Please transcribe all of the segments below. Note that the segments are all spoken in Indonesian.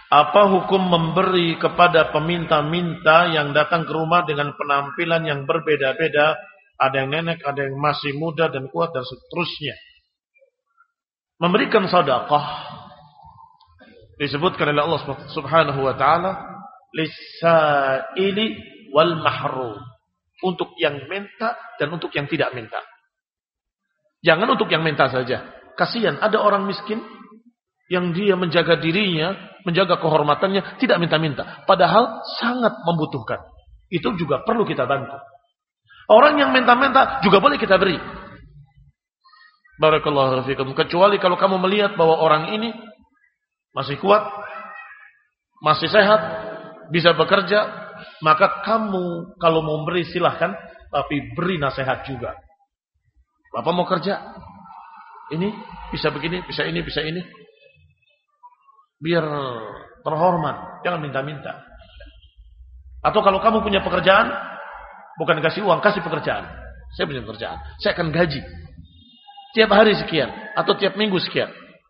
Apa hukum memberi kepada peminta-minta yang datang ke rumah dengan penampilan yang berbeda-beda? Ada yang nenek, ada yang masih muda dan kuat dan seterusnya. Memberikan sedekah disebutkan oleh Allah Subhanahu wa taala lis-sa'ili wal mahrum. Untuk yang minta dan untuk yang tidak minta. Jangan untuk yang minta saja. Kasihan ada orang miskin yang dia menjaga dirinya, menjaga kehormatannya, tidak minta-minta. Padahal sangat membutuhkan. Itu juga perlu kita bantu. Orang yang minta-minta juga boleh kita beri. Barakallahu fiikum. Kecuali kalau kamu melihat bahwa orang ini masih kuat, masih sehat, bisa bekerja, maka kamu kalau mau beri silahkan, tapi beri nasihat juga. Bapak mau kerja, ini bisa begini, bisa ini, bisa ini. Biar terhormat, jangan minta-minta. Atau kalau kamu punya pekerjaan, bukan kasih uang, kasih pekerjaan. Saya punya pekerjaan, saya akan gaji tiap hari sekian atau tiap minggu sekian.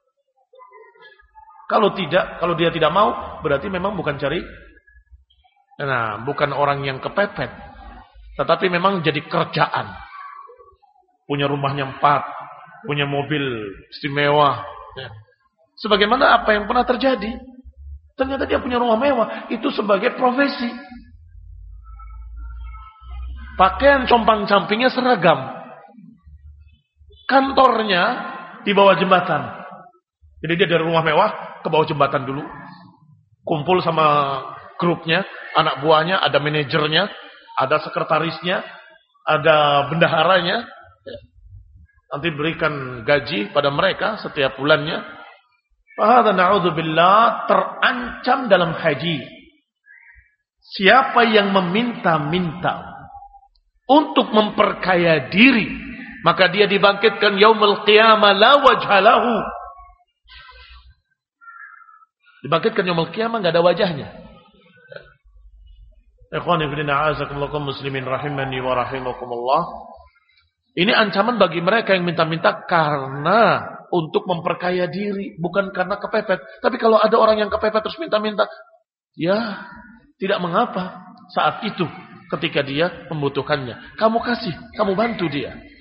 Kalau tidak, kalau dia tidak mau, berarti memang bukan cari. Nah, bukan orang yang kepepet, tetapi memang jadi kerjaan. Punya rumahnya 4, punya mobil istimewa. Sebagaimana apa yang pernah terjadi. Ternyata dia punya rumah mewah. Itu sebagai profesi. Pakaian compang-campingnya seragam. Kantornya di bawah jembatan. Jadi dia dari rumah mewah ke bawah jembatan dulu. Kumpul sama grupnya, anak buahnya, ada manajernya, ada sekretarisnya, ada bendaharanya. Nanti berikan gaji pada mereka setiap bulannya. Fahadha na'udzubillah terancam dalam haji. Siapa yang meminta-minta untuk memperkaya diri, maka dia dibangkitkan yaumul qiyamah la wajha lahu. Dibangkitkan yaumul qiyamah enggak ada wajahnya. Ikhwani fillah a'azakumullah muslimin rahimani wa rahimakumullah. Ini ancaman bagi mereka yang minta-minta karena untuk memperkaya diri, bukan karena kepepet. Tapi kalau ada orang yang kepepet terus minta-minta, ya tidak mengapa saat itu ketika dia membutuhkannya. Kamu kasih, kamu bantu dia.